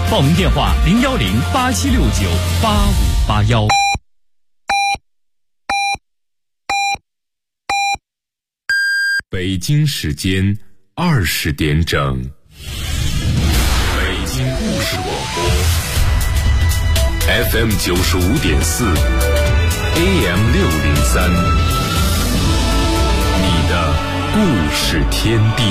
报名电话010-8769-8581。 北京时间20点整，北京故事广播 FM 95.4 AM 603，你的故事天地。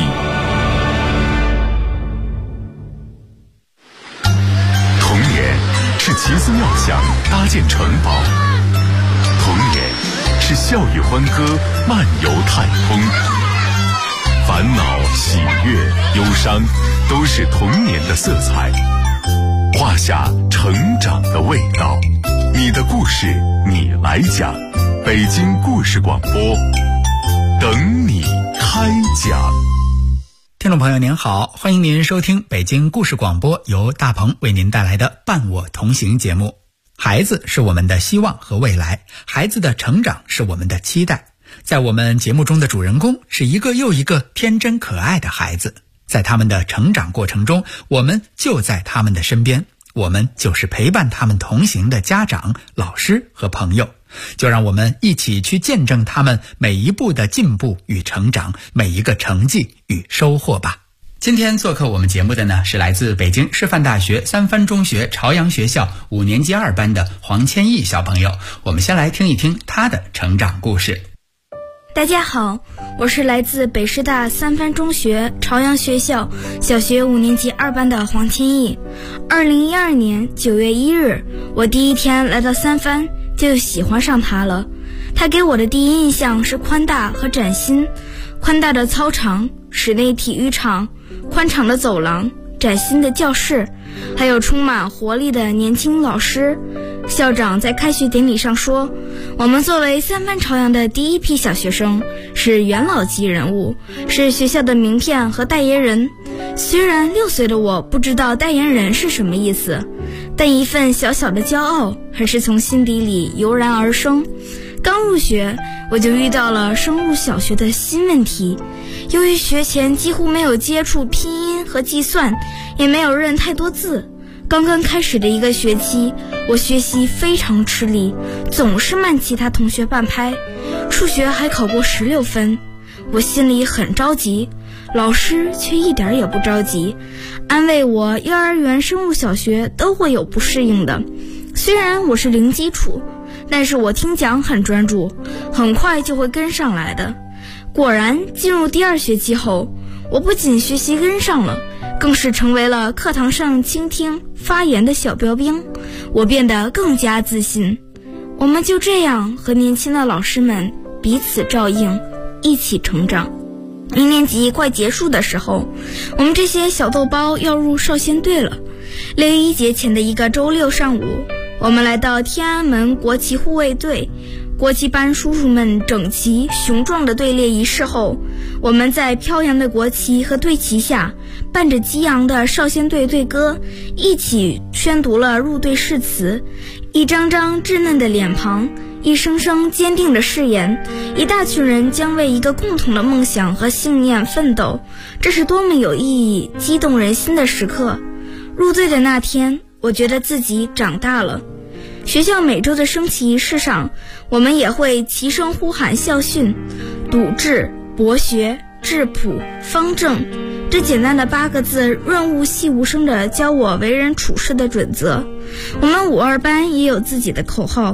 童年是奇思妙想搭建城堡，童年是笑语欢歌漫游太空，烦恼、喜悦、忧伤，都是童年的色彩，画下成长的味道。你的故事，你来讲。北京故事广播，等你开讲。 听众朋友您好，欢迎您收听北京故事广播，由大鹏为您带来的伴我同行节目。孩子是我们的希望和未来，孩子的成长是我们的期待。在我们节目中的主人公是一个又一个天真可爱的孩子，在他们的成长过程中，我们就在他们的身边，我们就是陪伴他们同行的家长、老师和朋友。就让我们一起去见证他们每一步的进步与成长，每一个成绩与收获吧。今天做客我们节目的呢，是来自北京师范大学三藩中学朝阳学校5年级2班的黄千亿小朋友。我们先来听一听他的成长故事。 大家好，我是来自北师大三藩中学朝阳学校小学5年级2班的黄千亿。2012年9月1日，我第一天来到三藩就喜欢上它了。它给我的第一印象是宽大和崭新。宽大的操场、室内体育场、宽敞的走廊、崭新的教室，还有充满活力的年轻老师。校长在开学典礼上说，我们作为三藩朝阳的第一批小学生，是元老级人物，是学校的名片和代言人。虽然6岁的我不知道代言人是什么意思，但一份小小的骄傲还是从心底里油然而生。刚入学，我就遇到了升入小学的新问题。由于学前几乎没有接触拼音和计算，也没有认太多字，刚刚开始的一个学期，我学习非常吃力，总是慢其他同学半拍，数学还考过16分。我心里很着急，老师却一点也不着急，安慰我幼儿园升入小学都会有不适应的。虽然我是零基础，但是我听讲很专注，很快就会跟上来的。果然，进入第2学期后，我不仅学习跟上了，更是成为了课堂上倾听发言的小标兵。我变得更加自信。我们就这样和年轻的老师们彼此照应，一起成长。1年级快结束的时候，我们这些小豆包要入少先队了。6月1节前的一个周六上午，我们来到天安门国旗护卫队，国旗班叔叔们整齐雄壮的队列仪式后，我们在飘扬的国旗和队旗下，伴着激昂的少先队队歌，一起宣读了入队誓词。一张张稚嫩的脸庞，一声声坚定的誓言，一大群人将为一个共同的梦想和信念奋斗，这是多么有意义、激动人心的时刻。入队的那天，我觉得自己长大了。学校每周的升旗仪式上，我们也会齐声呼喊校训：笃志、博学、质朴、方正。这简单的8个字润物细无声地教我为人处事的准则。我们52班也有自己的口号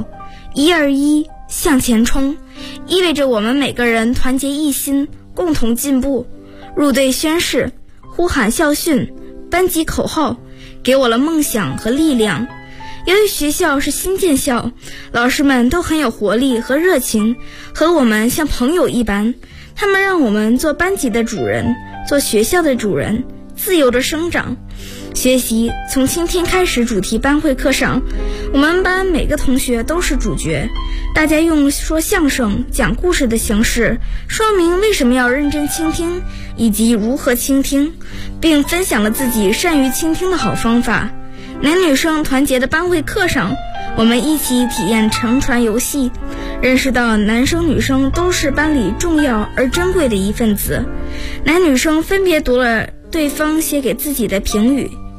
：121向前冲，意味着我们每个人团结一心，共同进步。入队宣誓、呼喊校训、班级口号，给我了梦想和力量。由于学校是新建校，老师们都很有活力和热情，和我们像朋友一般。他们让我们做班级的主人，做学校的主人，自由的生长。学习从今天开始主题班会课上，我们班每个同学都是主角，大家用说相声、讲故事的形式说明为什么要认真倾听，以及如何倾听，并分享了自己善于倾听的好方法。男女生团结的班会课上，我们一起体验乘船游戏，认识到男生女生都是班里重要而珍贵的一份子。男女生分别读了对方写给自己的评语，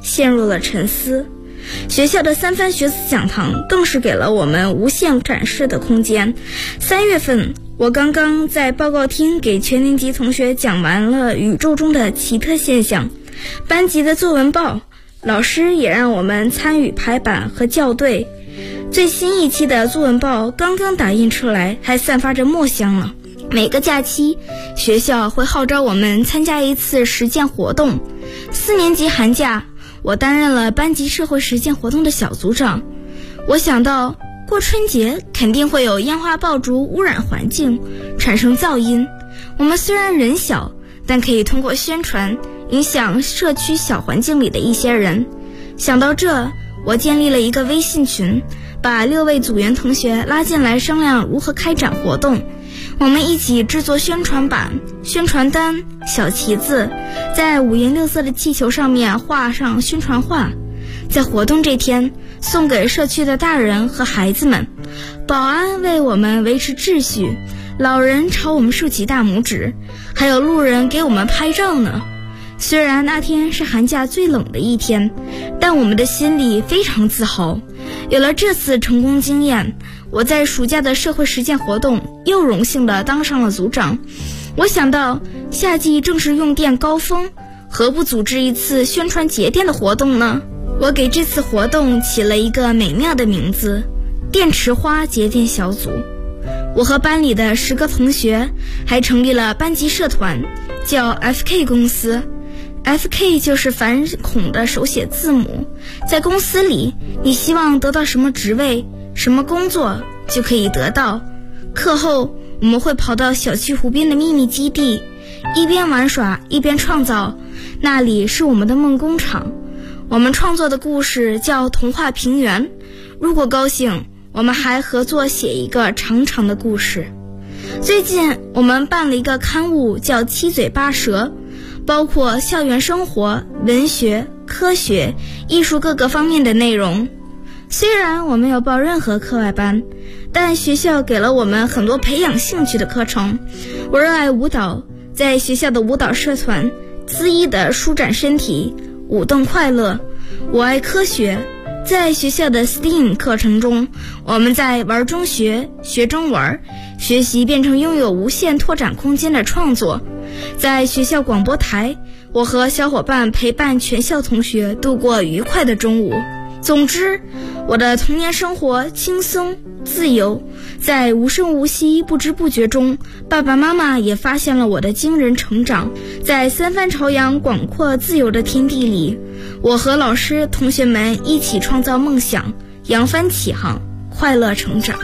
陷入了沉思。学校的三番学子讲堂更是给了我们无限展示的空间。3月份，我刚刚在报告厅给全年级同学讲完了宇宙中的奇特现象，班级的作文报，老师也让我们参与排版和校对。最新一期的作文报刚刚打印出来，还散发着墨香呢。每个假期，学校会号召我们参加一次实践活动。4年级寒假，我担任了班级社会实践活动的小组长。我想到过春节肯定会有烟花爆竹污染环境，产生噪音。我们虽然人小，但可以通过宣传影响社区小环境里的一些人。想到这，我建立了一个微信群，把6位组员同学拉进来商量如何开展活动。我们一起制作宣传板、宣传单、小旗子，在5颜6色的气球上面画上宣传画，在活动这天送给社区的大人和孩子们。保安为我们维持秩序，老人朝我们竖起大拇指，还有路人给我们拍照呢。虽然那天是寒假最冷的一天，但我们的心里非常自豪。有了这次成功经验，我在暑假的社会实践活动又荣幸地当上了组长。我想到夏季正是用电高峰，何不组织一次宣传节电的活动呢？我给这次活动起了一个美妙的名字——电池花节电小组。我和班里的10个同学还成立了班级社团，叫 FK 公司。FK 就是反恐的手写字母。在公司里，你希望得到什么职位、什么工作就可以得到。课后我们会跑到小区湖边的秘密基地，一边玩耍一边创造，那里是我们的梦工厂。我们创作的故事叫童话平原，如果高兴，我们还合作写一个长长的故事。最近我们办了一个刊物叫七嘴八舌，包括校园生活、文学、科学、艺术各个方面的内容。虽然我没有报任何课外班，但学校给了我们很多培养兴趣的课程。我热爱舞蹈，在学校的舞蹈社团恣意地舒展身体，舞动快乐。我爱科学，在学校的 STEAM 课程中，我们在玩中学，学中玩，学习变成拥有无限拓展空间的创作。在学校广播台，我和小伙伴陪伴全校同学度过愉快的中午。总之，我的童年生活轻松自由，在无声无息不知不觉中，爸爸妈妈也发现了我的惊人成长。在三番朝阳广阔自由的天地里，我和老师同学们一起创造梦想，扬帆起航，快乐成长。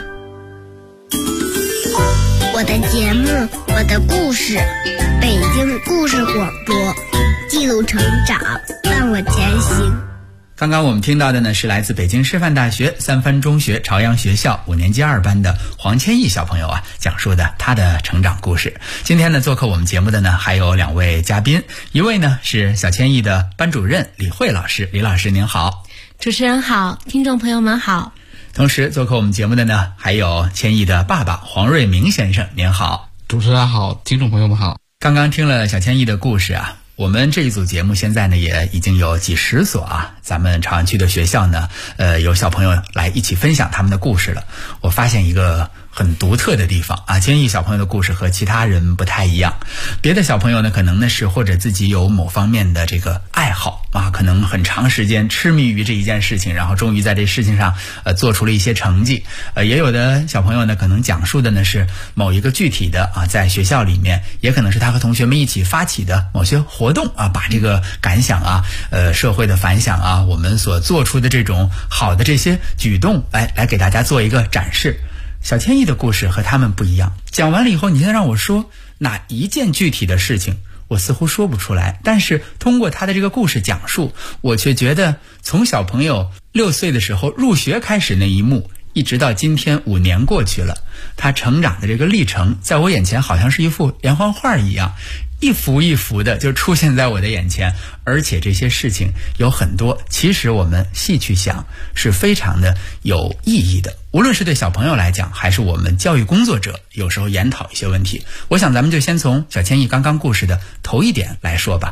我的节目，我的故事，北京故事广播，记录成长，伴我前行。 刚刚我们听到的呢，是来自北京师范大学三番中学朝阳学校5年级2班的黄千亿小朋友讲述的他的成长故事。今天呢，做客我们节目的呢还有2位嘉宾，一位呢是小千亿的班主任李慧老师。李老师您好。 主持人好，听众朋友们好。 同时做客我们节目的呢还有千亿的爸爸黄瑞明先生，您好。 主持人好，听众朋友们好。 刚刚听了小千亿的故事我们这一组节目现在呢也已经有几十所咱们朝阳区的学校呢有小朋友来一起分享他们的故事了。我发现一个很独特的地方千亿小朋友的故事和其他人不太一样。别的小朋友呢可能呢是或者自己有某方面的这个爱好可能很长时间痴迷于这一件事情，然后终于在这事情上做出了一些成绩。也有的小朋友呢可能讲述的呢是某一个具体的在学校里面，也可能是他和同学们一起发起的某些活动把这个感想社会的反响我们所做出的这种好的这些举动来给大家做一个展示。小千亿的故事和他们不一样，讲完了以后，你现在让我说哪一件具体的事情，我似乎说不出来，但是通过他的这个故事讲述，我却觉得从小朋友6岁的时候入学开始那一幕，一直到今天5年过去了，他成长的这个历程在我眼前好像是一幅连环画一样，一幅一幅的就出现在我的眼前。而且这些事情有很多其实我们细去想是非常的有意义的，无论是对小朋友来讲，还是我们教育工作者有时候研讨一些问题。我想咱们就先从小千亿刚刚故事的头一点来说吧。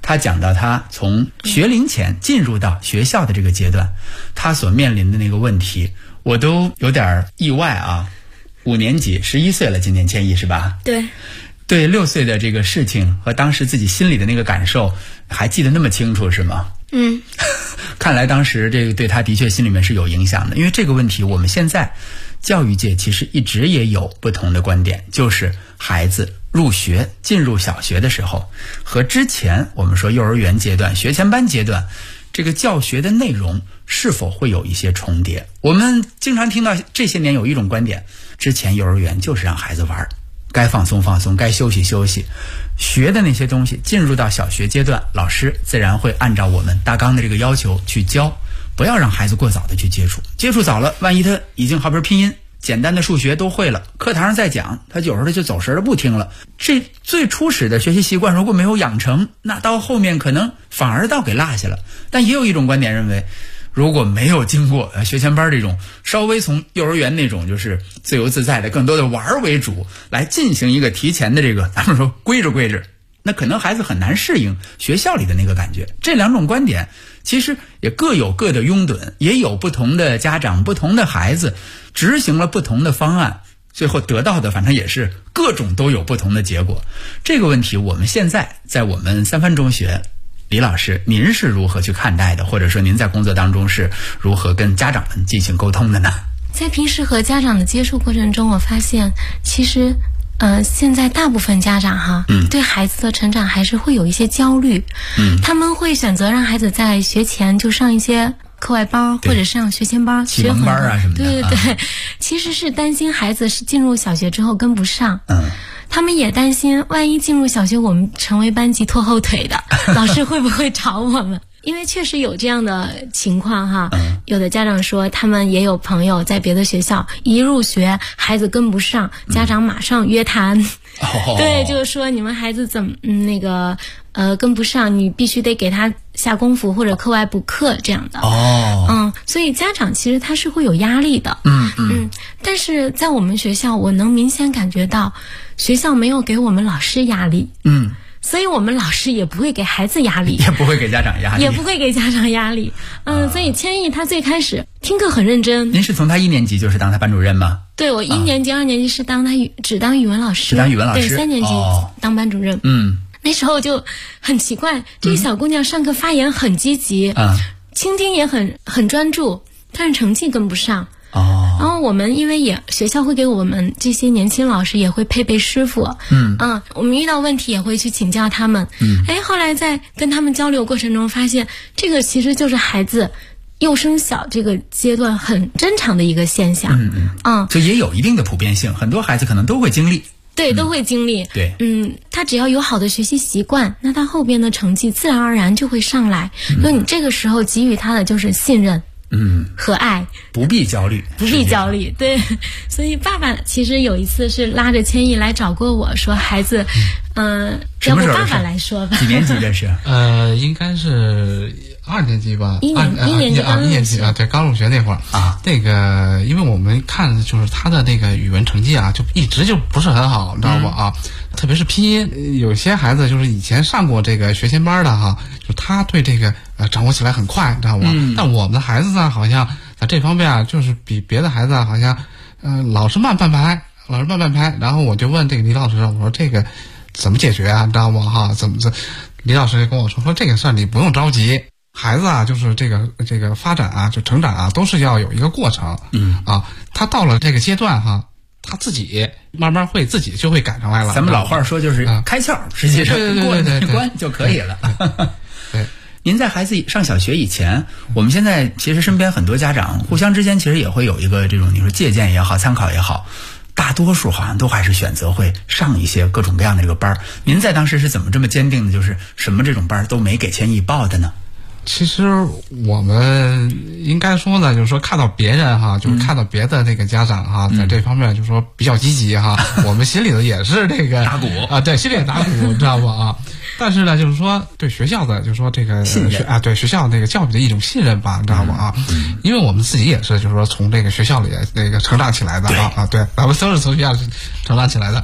他讲到他从学龄前进入到学校的这个阶段，他所面临的那个问题，我都有点意外啊。5年级11岁了，今年千亿是吧？对6岁的这个事情和当时自己心里的那个感受还记得那么清楚是吗？看来当时这个对他的确心里面是有影响的。因为这个问题我们现在教育界其实一直也有不同的观点，就是孩子入学进入小学的时候和之前我们说幼儿园阶段学前班阶段这个教学的内容是否会有一些重叠。我们经常听到这些年有一种观点，之前幼儿园就是让孩子玩，该放松放松，该休息休息，学的那些东西进入到小学阶段，老师自然会按照我们大纲的这个要求去教，不要让孩子过早的去接触，接触早了万一他已经好比拼音简单的数学都会了，课堂上再讲他有时候就走神了不听了，这最初始的学习习惯如果没有养成，那到后面可能反而倒给落下了。但也有一种观点认为，如果没有经过学前班这种稍微从幼儿园那种就是自由自在的更多的玩为主来进行一个提前的这个咱们说规制，那可能孩子很难适应学校里的那个感觉。这两种观点其实也各有各的拥趸，也有不同的家长不同的孩子执行了不同的方案，最后得到的反正也是各种都有不同的结果。这个问题我们现在在我们三藩中学，李老师您是如何去看待的，或者说您在工作当中是如何跟家长们进行沟通的呢？ 在平时和家长的接触过程中，我发现其实现在大部分家长对孩子的成长还是会有一些焦虑，他们会选择让孩子在学前就上一些课外班或者上学前班、 启蒙班啊什么的。 对，其实是担心孩子是进入小学之后跟不上。他们也担心万一进入小学我们成为班级拖后腿的，老师会不会找我们？因为确实有这样的情况有的家长说他们也有朋友在别的学校一入学孩子跟不上，家长马上约谈。对，就是说你们孩子怎么跟不上，你必须得给他下功夫或者课外补课这样的。所以家长其实他是会有压力的。但是在我们学校我能明显感觉到学校没有给我们老师压力。所以我们老师也不会给孩子压力， 也不会给家长压力， 所以千亿他最开始听课很认真。 您是从他1年级就是当他班主任吗？ 对，我1年级、2年级是当他只当语文老师， 对 ，3年级当班主任。那时候就很奇怪，这个小姑娘上课发言很积极，倾听也很专注，但是成绩跟不上。然后我们因为学校会给我们这些年轻老师也会配备师傅，我们遇到问题也会去请教他们。后来在跟他们交流过程中发现，这个其实就是孩子幼升小这个阶段很正常的一个现象。 就也有一定的普遍性，很多孩子可能都会经历。 对，都会经历。 对， 他只要有好的学习习惯，那他后边的成绩自然而然就会上来。所以你这个时候给予他的就是信任。和爱， 不必焦虑， 对。所以爸爸其实有一次是拉着千亿来找过我说，孩子，要不爸爸来说吧。 几年级这是？ 应该是2年级吧。 一年级对，刚入学那会儿那个，因为我们看就是他的那个语文成绩就一直就不是很好，你知道吗？特别是拼音，有些孩子就是以前上过这个学前班的就他对这个掌握起来很快，你知道吗？但我们的孩子呢，好像在这方面就是比别的孩子好像老是慢半拍。然后我就问这个李老师，我说这个怎么解决啊？你知道吗？李老师跟我说这个事儿你不用着急，孩子就是这个发展就成长都是要有一个过程。他到了这个阶段他自己慢慢自己就会改上来了。 咱们老话说就是开窍，实际上过这关就可以了。 对。 您在孩子上小学以前，我们现在其实身边很多家长互相之间其实也会有一个这种你说借鉴也好参考也好，大多数好像都还是选择会上一些各种各样的这个班。您在当时是怎么这么坚定的就是什么这种班都没给千亿报的呢？ 其实我们应该说呢，就是说看到别人就是看到别的那个家长在这方面就是说比较积极我们心里头也是这个打鼓对，心里也打鼓，你知道吗？但是呢，就是说对学校的就是说这个信任对学校那个教育的一种信任吧，你知道吗？因为我们自己也是就是说从这个学校里那个成长起来的对，咱们都是从学校成长起来的。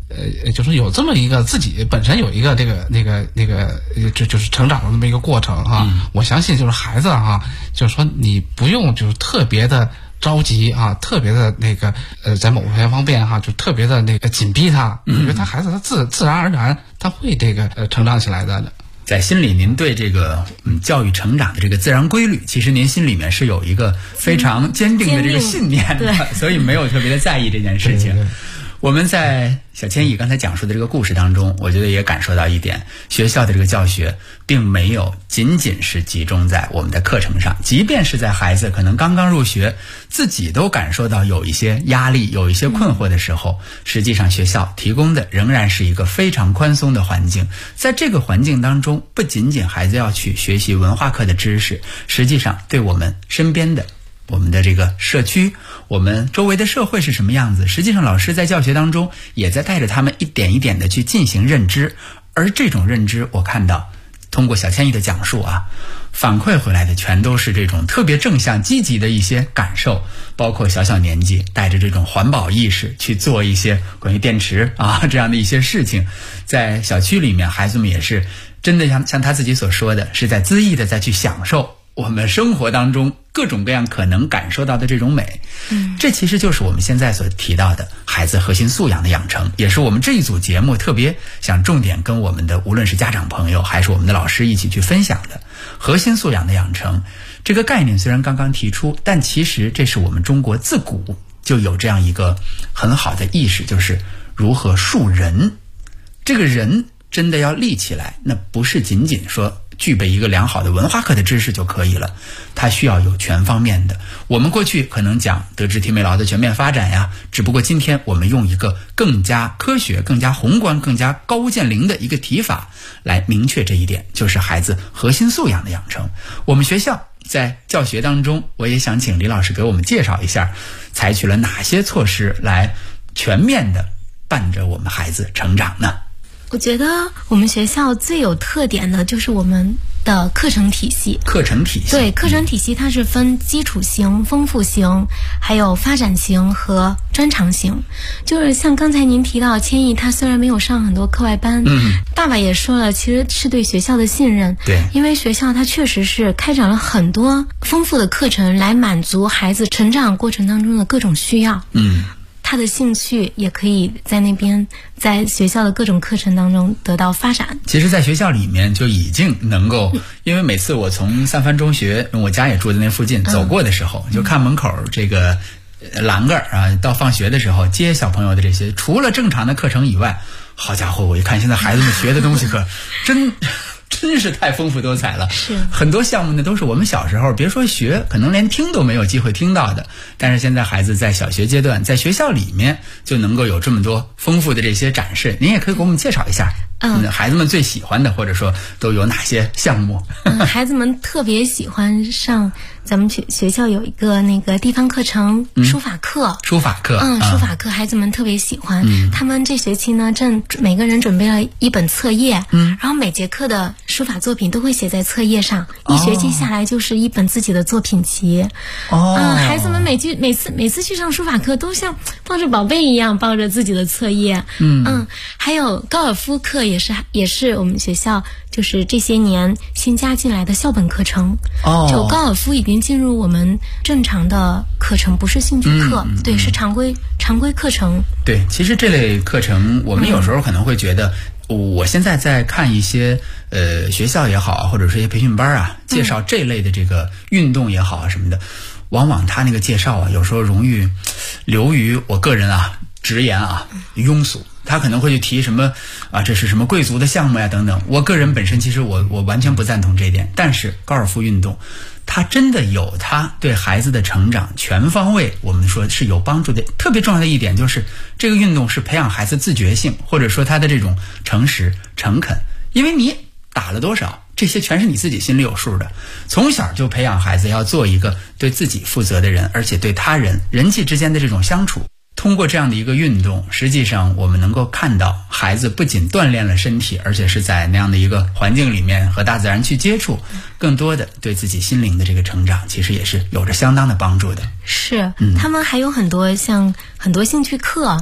就是有这么一个自己本身有一个就是成长的这么一个过程哈。我相信就是孩子哈，就是说你不用就是特别的着急啊，特别的在某些方面哈，就特别的紧逼他。我觉得他孩子他自然而然他会成长起来的。 在心里，您对这个教育成长的这个自然规律，其实您心里面是有一个非常坚定的这个信念的，所以没有特别的在意这件事情。对，我们在小千亿刚才讲述的这个故事当中，我觉得也感受到一点，学校的这个教学并没有仅仅是集中在我们的课程上，即便是在孩子可能刚刚入学，自己都感受到有一些压力，有一些困惑的时候，实际上学校提供的仍然是一个非常宽松的环境。在这个环境当中，不仅仅孩子要去学习文化课的知识，实际上对我们身边的我们的这个社区，我们周围的社会是什么样子，实际上老师在教学当中也在带着他们一点一点的去进行认知。而这种认知，我看到通过小千亿的讲述啊，反馈回来的全都是这种特别正向积极的一些感受，包括小小年纪带着这种环保意识去做一些关于电池啊这样的一些事情。在小区里面，孩子们也是真的像他自己所说的，是在恣意的再去享受我们生活当中各种各样可能感受到的这种美。这其实就是我们现在所提到的孩子核心素养的养成，也是我们这一组节目特别想重点跟我们的无论是家长朋友还是我们的老师一起去分享的。核心素养的养成这个概念虽然刚刚提出，但其实这是我们中国自古就有这样一个很好的意识，就是如何树人。这个人真的要立起来，那不是仅仅说具备一个良好的文化课的知识就可以了，它需要有全方面的。我们过去可能讲德智体美劳的全面发展呀，只不过今天我们用一个更加科学、更加宏观、更加高屋建瓴的一个提法来明确这一点，就是孩子核心素养的养成。我们学校在教学当中，我也想请李老师给我们介绍一下，采取了哪些措施来全面的伴着我们孩子成长呢？ 我觉得我们学校最有特点的就是我们的课程体系。对，课程体系它是分基础型、丰富型，还有发展型和专长型。就是像刚才您提到千亿，他虽然没有上很多课外班，爸爸也说了，其实是对学校的信任。对，因为学校它确实是开展了很多丰富的课程来满足孩子成长过程当中的各种需要。他的兴趣也可以在那边在学校的各种课程当中得到发展。其实在学校里面就已经能够，因为每次我从三藩中学，我家也住在那附近，走过的时候就看门口这个栏杆啊，到放学的时候接小朋友的这些，除了正常的课程以外，好家伙，我一看现在孩子们学的东西可真是太丰富多彩了。是很多项目呢都是我们小时候别说学，可能连听都没有机会听到的，但是现在孩子在小学阶段在学校里面就能够有这么多丰富的这些展示。您也可以给我们介绍一下孩子们最喜欢的，或者说都有哪些项目。孩子们特别喜欢上咱们学校有一个那个地方课程，书法课。书法课孩子们特别喜欢。他们这学期呢正每个人准备了一本册页，然后每节课的书法作品都会写在册页上，一学期下来就是一本自己的作品集。孩子们每次去上书法课都像抱着宝贝一样抱着自己的册页。还有高尔夫课也是我们学校就是这些年新加进来的校本课程。就高尔夫已经进入我们正常的课程，不是兴趣课。对，是常规课程。对，其实这类课程我们有时候可能会觉得，我现在在看一些学校也好，或者是一些培训班啊，介绍这类的这个运动也好啊什么的，往往他那个介绍啊，有时候容易流于我个人啊直言啊庸俗。他可能会去提什么啊，这是什么贵族的项目呀等等。我个人本身其实我完全不赞同这一点，但是高尔夫运动它真的有它对孩子的成长全方位我们说是有帮助的。特别重要的一点就是这个运动是培养孩子自觉性，或者说他的这种诚实诚恳，因为你打了多少这些全是你自己心里有数的。从小就培养孩子要做一个对自己负责的人，而且对他人人际之间的这种相处，通过这样的一个运动，实际上我们能够看到孩子不仅锻炼了身体，而且是在那样的一个环境里面和大自然去接触，更多的对自己心灵的这个成长其实也是有着相当的帮助的。是他们还有很多兴趣课，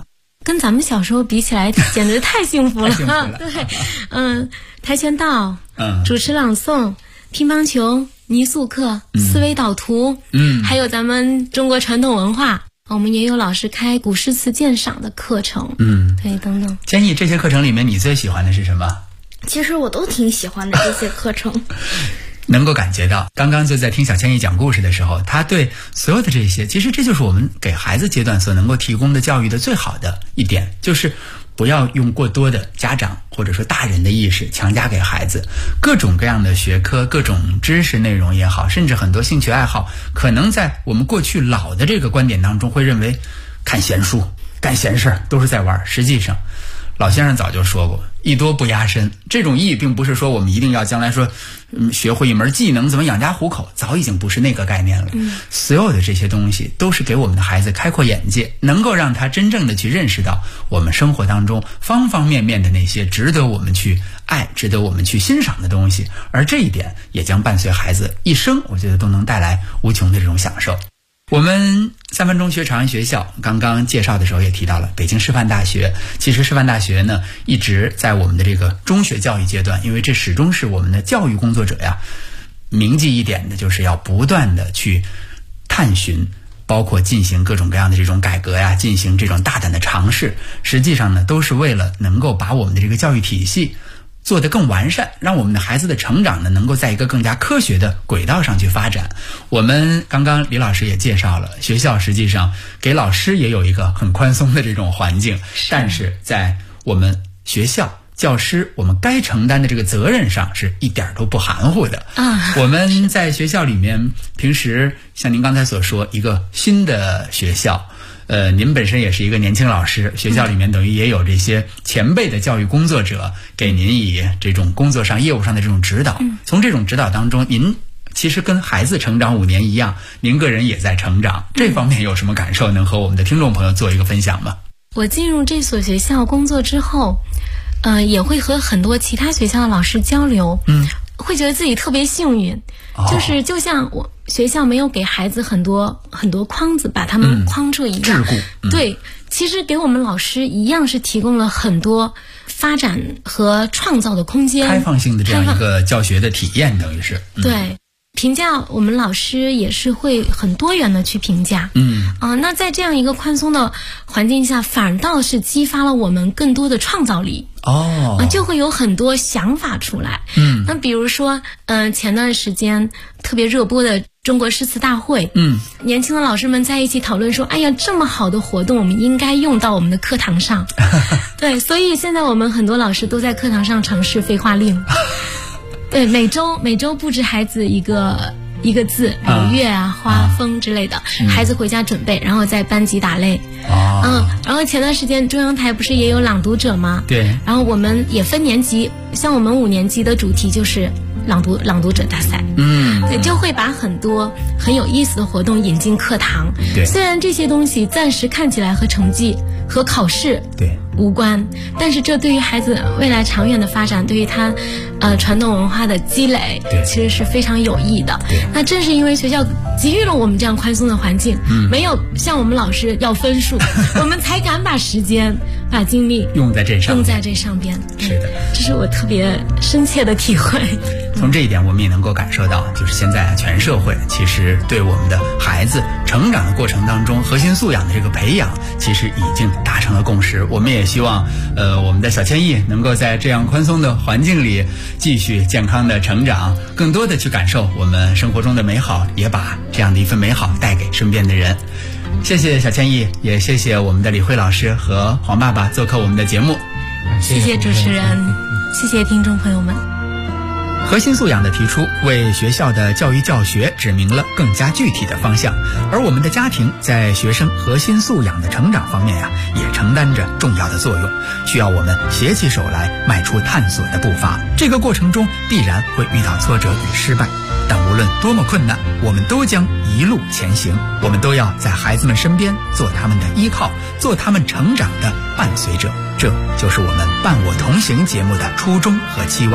跟咱们小时候比起来，简直太幸福了。 对， 跆拳道，主持朗诵，乒乓球，泥塑课，思维导图，还有咱们中国传统文化。我们也有老师开古诗词鉴赏的课程，对，等等。 建议这些课程里面你最喜欢的是什么？ 其实我都挺喜欢的这些课程。 能够感觉到，刚刚就在听小千亿讲故事的时候，他对所有的这些，其实这就是我们给孩子阶段所能够提供的教育的最好的一点，就是不要用过多的家长或者说大人的意识强加给孩子。各种各样的学科，各种知识内容也好，甚至很多兴趣爱好，可能在我们过去老的这个观点当中会认为看闲书干闲事都是在玩，实际上老先生早就说过，艺多不压身。这种艺并不是说我们一定要将来说学会一门技能怎么养家糊口，早已经不是那个概念了。所有的这些东西都是给我们的孩子开阔眼界，能够让他真正的去认识到我们生活当中方方面面的那些值得我们去爱、值得我们去欣赏的东西，而这一点也将伴随孩子一生，我觉得都能带来无穷的这种享受。我们三分中学朝阳学校刚刚介绍的时候也提到了北京师范大学。其实师范大学呢，一直在我们的这个中学教育阶段，因为这始终是我们的教育工作者呀，铭记一点的就是要不断的去探寻，包括进行各种各样的这种改革呀，进行这种大胆的尝试，实际上呢，都是为了能够把我们的这个教育体系做得更完善，让我们的孩子的成长呢能够在一个更加科学的轨道上去发展。我们刚刚李老师也介绍了，学校实际上给老师也有一个很宽松的这种环境，但是在我们学校教师我们该承担的这个责任上是一点都不含糊的我们在学校里面平时像您刚才所说，一个新的学校，您本身也是一个年轻老师，学校里面等于也有这些前辈的教育工作者给您以这种工作上业务上的这种指导。从这种指导当中，您其实跟孩子成长5年一样，您个人也在成长，这方面有什么感受能和我们的听众朋友做一个分享吗？ 我进入这所学校工作之后，也会和很多其他学校的老师交流，会觉得自己特别幸运，就像我学校没有给孩子很多框子把他们框住一样，对，其实给我们老师一样是提供了很多发展和创造的空间， 开放性的这样一个教学的体验，等于是对。评价我们老师也是会很多元的去评价，那在这样一个宽松的环境下，反倒是激发了我们更多的创造力，就会有很多想法出来。那比如说，前段时间特别热播的中国诗词大会，年轻的老师们在一起讨论说，哎呀，这么好的活动，我们应该用到我们的课堂上。对，所以现在我们很多老师都在课堂上尝试废话令。对，每周布置孩子一个字，有月啊、花、风之类的，孩子回家准备，然后在班级打擂。然后前段时间中央台不是也有朗读者吗？对。然后我们也分年级，像我们5年级的主题就是朗读者大赛。对，就会把很多很有意思的活动引进课堂。对。虽然这些东西暂时看起来和成绩和考试无关，但是这对于孩子未来长远的发展，对于他传统文化的积累，其实是非常有益的。那正是因为学校给予了我们这样宽松的环境，没有像我们老师要分数，我们才敢把时间把精力用在这上边。是的，这是我特别深切的体会。 从这一点我们也能够感受到，就是现在全社会其实对我们的孩子成长的过程当中核心素养的这个培养，其实已经达成了共识。我们也希望我们的小千亿能够在这样宽松的环境里继续健康的成长，更多的去感受我们生活中的美好，也把这样的一份美好带给身边的人。谢谢小千亿，也谢谢我们的李慧老师和黄爸爸做客我们的节目。 谢谢主持人，谢谢听众朋友们。 核心素养的提出，为学校的教育教学指明了更加具体的方向，而我们的家庭在学生核心素养的成长方面也承担着重要的作用，需要我们携起手来迈出探索的步伐。这个过程中必然会遇到挫折与失败，但无论多么困难，我们都将一路前行。我们都要在孩子们身边做他们的依靠，做他们成长的伴随者。这就是我们伴我同行节目的初衷和期望。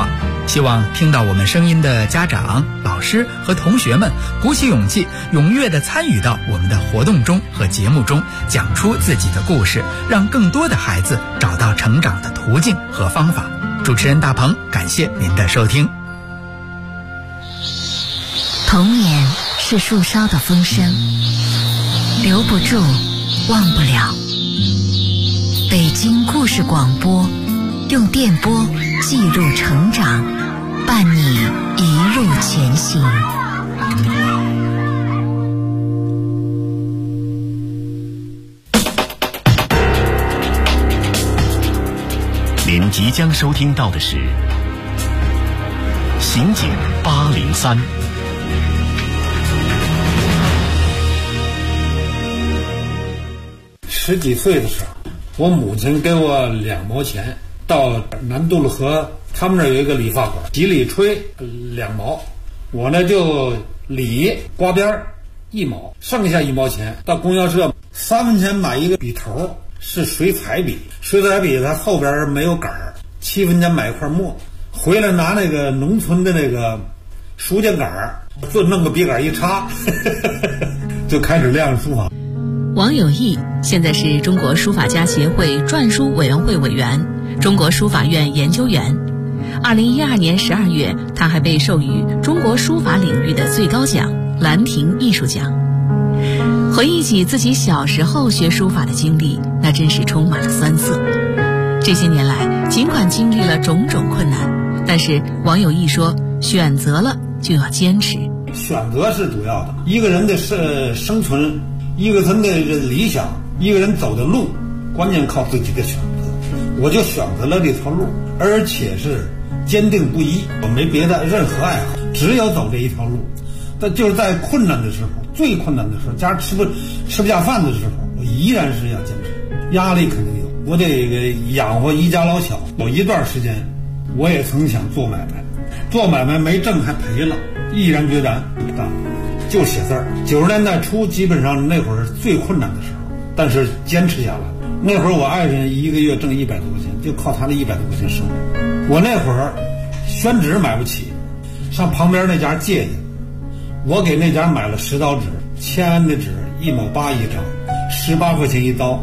希望听到我们声音的家长、老师和同学们鼓起勇气，踊跃地参与到我们的活动中和节目中，讲出自己的故事，让更多的孩子找到成长的途径和方法。主持人大鹏，感谢您的收听。 童年是树梢的风声，留不住，忘不了。北京故事广播，用电波记录成长，伴你一路前行。 您即将收听到的是刑警803。 10几岁的时候，我母亲给我2毛钱，到南渡路河，他们那儿有一个理发馆，几里吹2毛，我呢就理刮边1毛，剩下1毛钱到供销社3分钱买一个笔头，是水彩笔，水彩笔它后边没有杆儿，7分钱买一块墨，回来拿那个农村的那个书架杆儿，就弄个笔杆一插就开始练书法。 王有义现在是中国书法家协会篆书委员会委员、中国书法院研究员。2012年12月，他还被授予中国书法领域的最高奖兰亭艺术奖。回忆起自己小时候学书法的经历，那真是充满了酸涩。这些年来，尽管经历了种种困难，但是王有义说，选择了就要坚持。 选择是主要的，一个人的生存，一个人的理想，一个人走的路，关键靠自己的选择。我就选择了这条路，而且是坚定不移，我没别的任何爱好，只有走这一条路。但就是在困难的时候，最困难的时候，家吃不下饭的时候，我依然是要坚持。压力肯定有，我得养活一家老小。有一段时间，我也曾想做买卖，做买卖没挣还赔了，毅然决然不干，就写字儿。90年代初，基本上那会儿是最困难的时候，但是坚持下来。那会儿我爱人一个月挣100多块钱，就靠他的100多块钱生活。我那会儿宣纸买不起，上旁边那家借去，我给那家买了10刀纸，签安的纸1毛8一张，18块钱一刀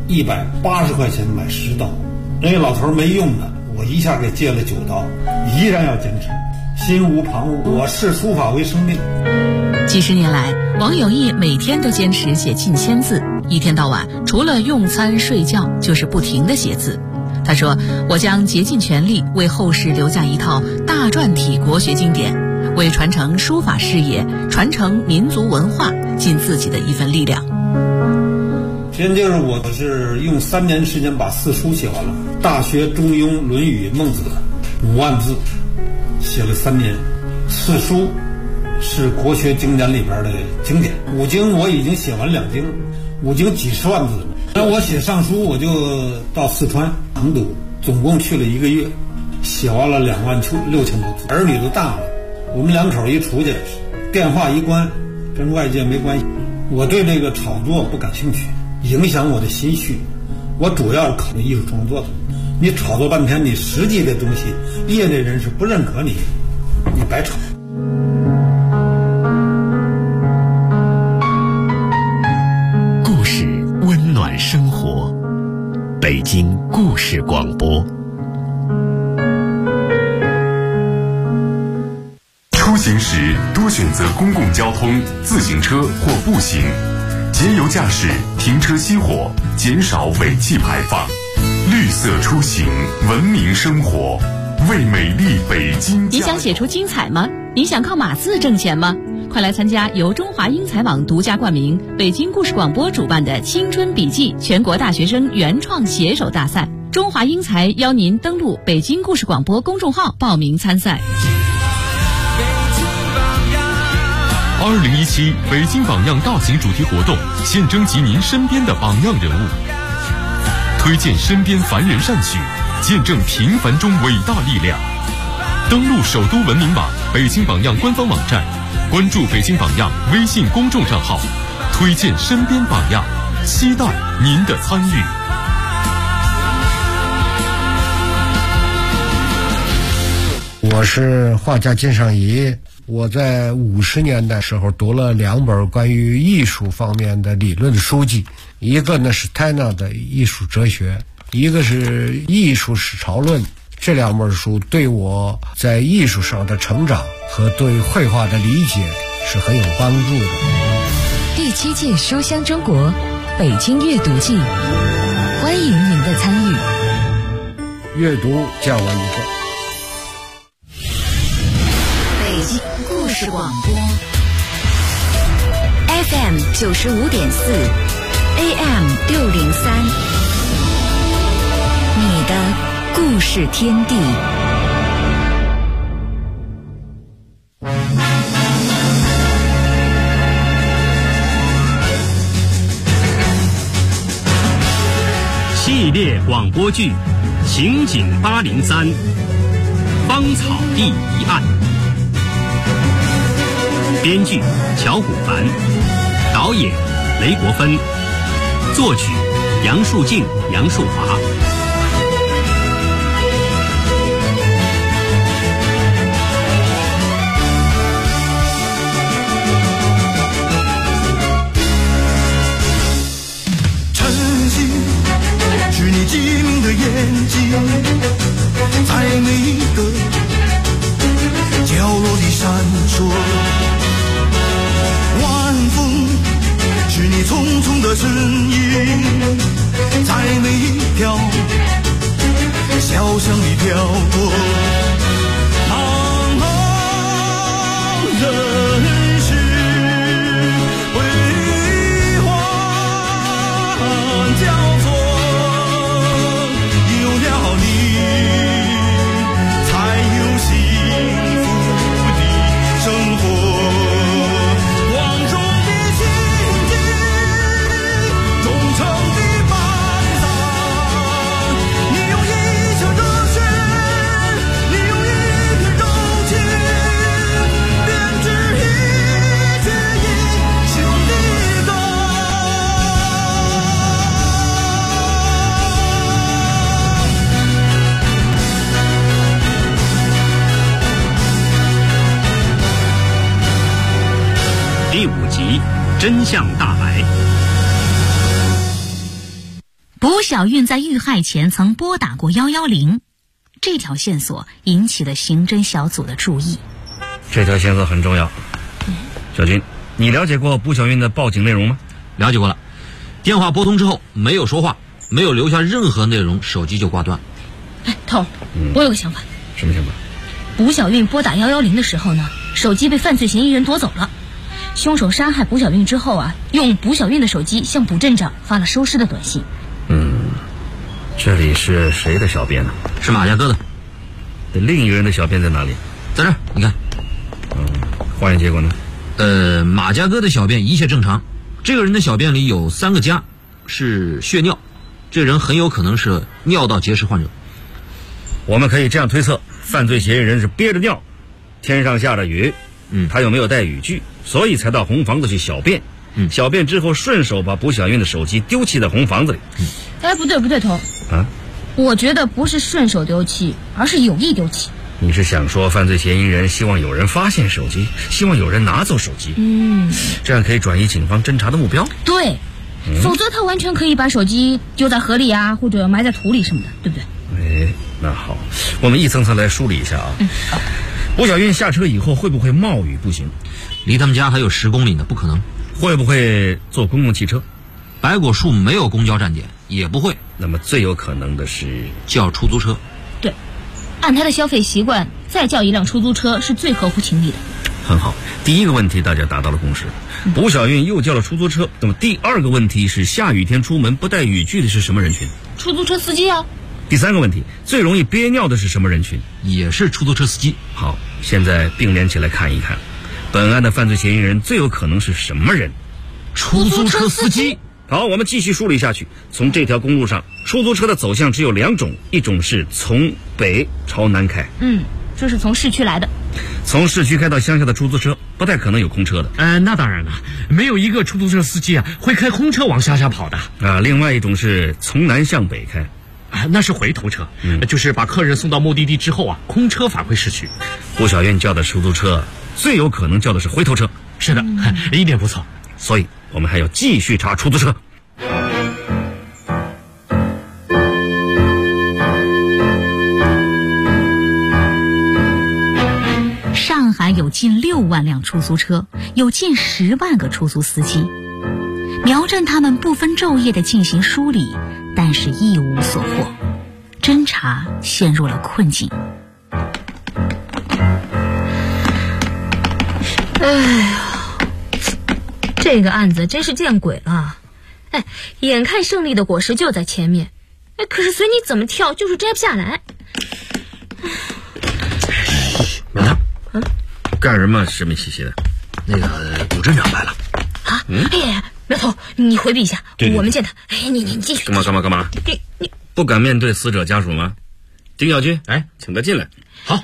，180块钱买10刀。那个老头没用的，我一下给借了9刀，依然要坚持，心无旁骛。我视书法为生命。 几十年来，王有义每天都坚持写近1000字，一天到晚除了用餐睡觉就是不停地写字。他说，我将竭尽全力为后世留下一套大篆体国学经典，为传承书法事业、传承民族文化尽自己的一份力量。 现就是我是用3年时间把4书写完了，《大学》《中庸》《论语》《孟子》5万字，写了3年。4书是国学经典里边的经典，5经我已经写完2经，5经几十万字。那我写上书，我就到四川成都，总共去了1个月，写完了26000多字。儿女都大了，我们2口一出去，电话一关，跟外界没关系。我对这个炒作不感兴趣，影响我的心绪。我主要是考虑艺术创作的。你炒作半天，你实际的东西，业内人士不认可你，你白炒。 故事温暖生活，北京故事广播。出行时多选择公共交通、自行车或步行，节油驾驶，停车熄火，减少尾气排放。绿色出行，文明生活，为美丽北京。 你想写出精彩吗？你想靠码字挣钱吗？快来参加由中华英才网独家冠名、北京故事广播主办的青春笔记全国大学生原创写手大赛。中华英才邀您登录北京故事广播公众号报名参赛。 2017北京榜样大型主题活动，现征集您身边的榜样人物，推荐身边凡人善举，见证平凡中伟大力量。登录首都文明网、北京榜样官方网站，关注北京榜样微信公众账号，推荐身边榜样，期待您的参与。 我是画家金尚仪，我在50年代时候读了2本关于艺术方面的理论书籍，一个呢是泰纳的艺术哲学，一个是艺术史潮论。这2本书对我在艺术上的成长和对绘画的理解是很有帮助的。 第7届书香中国北京阅读季，欢迎您的参与。 阅读教我一个。 北京故事广播 FM 95.4 AM 603，你的故事天地。 系列广播剧《刑警803》芳草地一案，编剧乔古凡，导演雷国芬，作曲杨树静、杨树华。 是你机灵的眼睛，在每一个角落里闪烁。晚风是你匆匆的身影，在每一条小巷里飘过。茫茫人世辉煌交错。 第5集真相大白。 卜小运在遇害前曾拨打过110，这条线索引起了刑侦小组的注意。 这条线索很重要。小军，你了解过卜小运的报警内容吗？ 了解过了。电话拨通之后没有说话，没有留下任何内容，手机就挂断。 哎，头，我有个想法。 什么想法？ 卜小运拨打110的时候呢，手机被犯罪嫌疑人夺走了。凶手杀害卜小运之后啊，用卜小运的手机向卜镇长发了收尸的短信。 这里是谁的小便呢？ 是马家哥的。 另一个人的小便在哪里？ 在这儿，你看。 化验结果呢？ 马家哥的小便一切正常，这个人的小便里有3个痂，是血尿，这人很有可能是尿道结石患者。 我们可以这样推测，犯罪嫌疑人是憋着尿，天上下着雨，他又没有带雨具，所以才到红房子去小便。小便之后顺手把卜小运的手机丢弃在红房子里。 哎，不对，头啊，我觉得不是顺手丢弃，而是有意丢弃。 你是想说犯罪嫌疑人希望有人发现手机，希望有人拿走手机，这样可以转移警方侦查的目标？ 对，否则他完全可以把手机丢在河里啊，或者埋在土里什么的，对不对？ 那好，我们一层层来梳理一下啊。卜小运下车以后会不会冒雨步行？ 离他们家还有10公里呢，不可能。 会不会坐公共汽车？ 白果树没有公交站点，也不会。 那么最有可能的是叫出租车。 对，按他的消费习惯，再叫一辆出租车是最合乎情理的。 很好，第一个问题大家达到了共识。卜小运又叫了出租车，那么第2个问题是下雨天出门不带雨具的是什么人群？ 出租车司机啊。 第3个问题，最容易憋尿的是什么人群？ 也是出租车司机。 好，现在并联起来看一看，本案的犯罪嫌疑人最有可能是什么人？ 出租车司机。 好，我们继续梳理下去。从这条公路上，出租车的走向只有2种，一种是从北朝南开， 这是从市区来的。 从市区开到乡下的出租车不太可能有空车的。 那当然了，没有一个出租车司机会开空车往乡下跑的。 另外一种是从南向北开， 那是回头车，就是把客人送到目的地之后啊，空车返回市区。 胡小运叫的出租车，最有可能叫的是回头车。 是的，一点不错。 所以我们还要继续查出租车。 上海有近6万辆出租车，有近10万个出租司机。苗震他们不分昼夜地进行梳理，但是一无所获，侦查陷入了困境。 哎呀，这个案子真是见鬼了！哎，眼看胜利的果实就在前面，哎，可是随你怎么跳就是摘不下来。 苗头，干什么神秘兮兮的？ 那个古镇长来了。 啊！哎呀，苗头，你回避一下，我们见他。哎，你继续。 干嘛？你不敢面对死者家属吗？丁小军，请他进来。 好。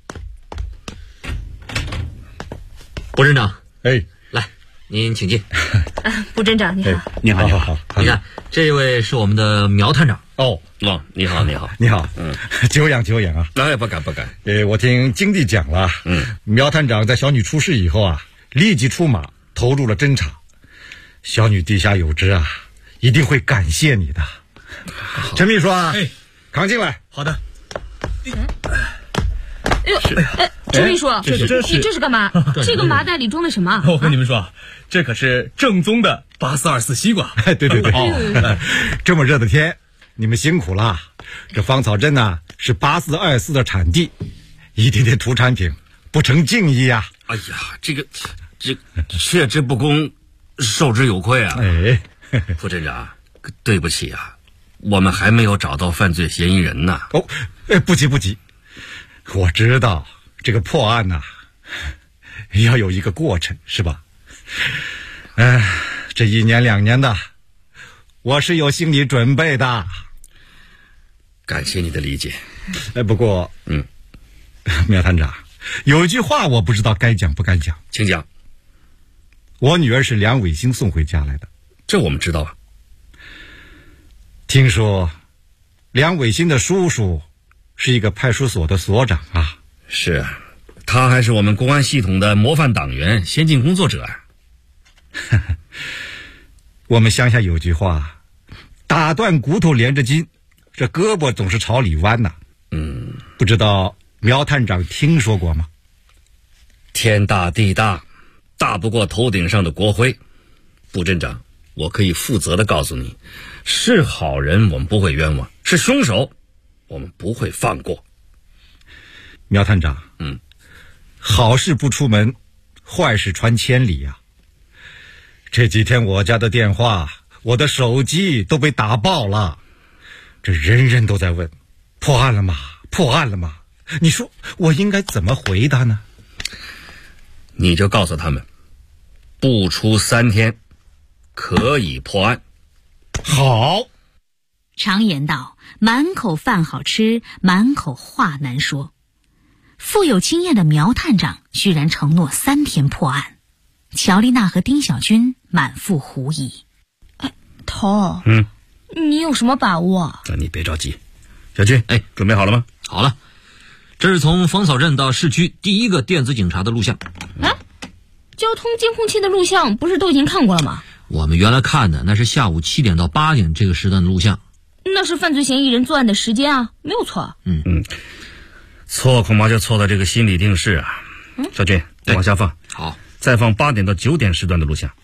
部镇长， 来， 您请进。 部镇长你好。 你好。 你看，这位是我们的苗探长。 你好。 你好，久仰啊！ 不敢。 我听京弟讲了，苗探长在小女出事以后啊，立即出马投入了侦查。小女地下有知啊，一定会感谢你的。陈秘书啊，扛进来。 好的。 陈秘书，你这是干嘛？这个麻袋里装的什么？ 我跟你们说，这可是正宗的8424西瓜。 对，这么热的天，你们辛苦了。这芳草镇呢是8424的产地，一点点土产品不成敬意啊。 哎呀，这却之不恭，受之有愧啊。副镇长，对不起啊，我们还没有找到犯罪嫌疑人呢。 不急，我知道这个破案呢，要有一个过程，是吧？这1年2年的，我是有心理准备的。 感谢你的理解。 不过，苗探长，有一句话我不知道该讲不该讲。 请讲。 我女儿是梁伟星送回家来的， 这我们知道啊。 听说梁伟星的叔叔是一个派出所的所长啊。 是啊，他还是我们公安系统的模范党员、先进工作者啊。 我们乡下有句话，打断骨头连着筋，这胳膊总是朝里弯呐。不知道苗探长听说过吗？ 天大地大，大不过头顶上的国徽。部镇长，我可以负责的告诉你，是好人我们不会冤枉，是凶手我们不会放过。 苗探长，好事不出门，坏事传千里呀。这几天我家的电话，我的手机都被打爆了，这人人都在问，破案了吗？你说我应该怎么回答呢？ 你就告诉他们，不出3天可以破案。 好。 常言道，满口饭好吃，满口话难说。富有经验的苗探长居然承诺3天破案，乔丽娜和丁小军满腹狐疑。 头，你有什么把握？ 你别着急。小军，准备好了吗？ 好了，这是从芳草镇到市区第一个电子警察的录像。 交通监控器的录像不是都已经看过了吗？ 我们原来看的那是下午7点到8点这个时段的录像。 那是犯罪嫌疑人作案的时间啊，没有错。 错恐怕就错在这个心理定势啊。小军，往下放。 好， 再放8点到9点时段的录像。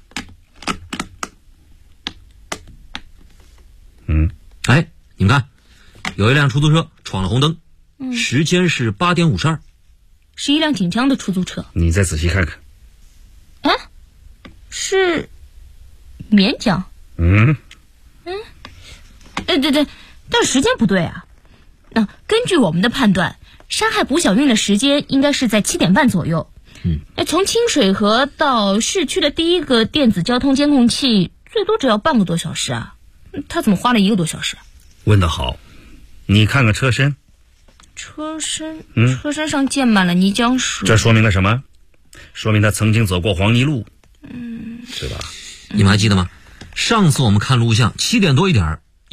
你们看，有一辆出租车闯了红灯，时间是8点52， 是一辆锦江的出租车。 你再仔细看看。 是绵江。对，但时间不对啊。根据我们的判断，杀害卜小运的时间应该是在7点半左右。从清水河到市区的第一个电子交通监控器最多只要半个多小时啊，他怎么花了1个多小时？ 问得好。你看看车身。 车身上溅满了泥浆水。 这说明了什么？说明他曾经走过黄泥路。是吧？ 你们还记得吗？上次我们看录像7点多一点，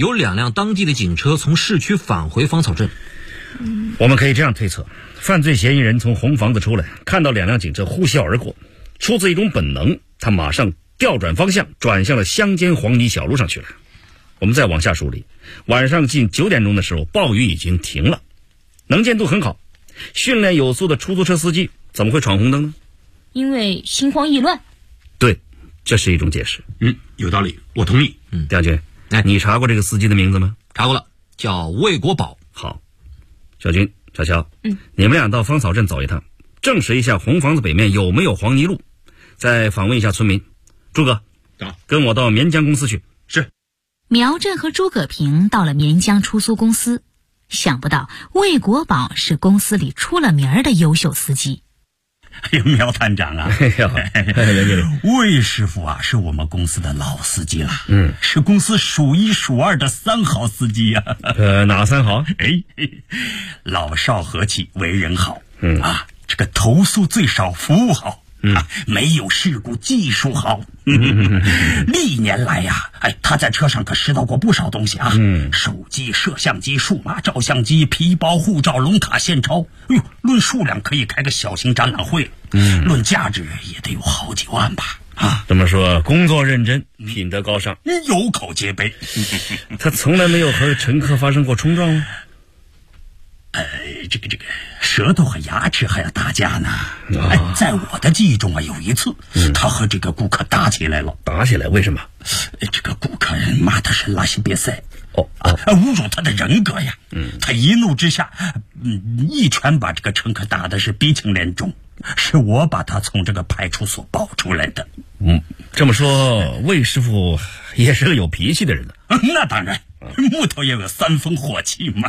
有2辆当地的警车从市区返回芳草镇。 我们可以这样推测，犯罪嫌疑人从红房子出来，看到2辆警车呼啸而过，出自一种本能，他马上调转方向，转向了乡间黄泥小路上去了。我们再往下梳理，晚上近9点钟的时候，暴雨已经停了，能见度很好，训练有素的出租车司机怎么会闯红灯呢？ 因为心慌意乱。 对，这是一种解释。 有道理，我同意。 将军，你查过这个司机的名字吗？ 查过了，叫魏国宝。 好，小军、小乔，你们俩到芳草镇走一趟，证实一下红房子北面有没有黄泥路，再访问一下村民。诸葛，跟我到绵江公司去。 是。 苗振和诸葛平到了绵江出租公司，想不到魏国宝是公司里出了名的优秀司机。 哎呦，苗探长啊，魏师傅啊，是我们公司的老司机了，是公司数1数2的3好司机呀。 哪3好？ 老少和气，为人好，这个投诉最少，服务好。没有事故，技术好。历年来呀，他在车上可拾到过不少东西啊，手机、摄像机、数码照相机、皮包、护照、龙卡、现钞。哎呦，论数量可以开个小型展览会，论价值也得有好几万吧。 这么说，工作认真，品德高尚， 有口皆碑。 他从来没有和乘客发生过冲撞吗？ 这个舌头和牙齿还要打架呢。在我的记忆中啊，有一次他和这个顾客打起来了。 打起来？为什么？ 这个顾客人骂他是拉稀别塞，侮辱他的人格呀。他一怒之下，一拳把这个乘客打的是鼻青脸肿，是我把他从这个派出所抱出来的。 这么说，魏师傅也是个有脾气的人呢。 那当然，木头也有3分火气嘛。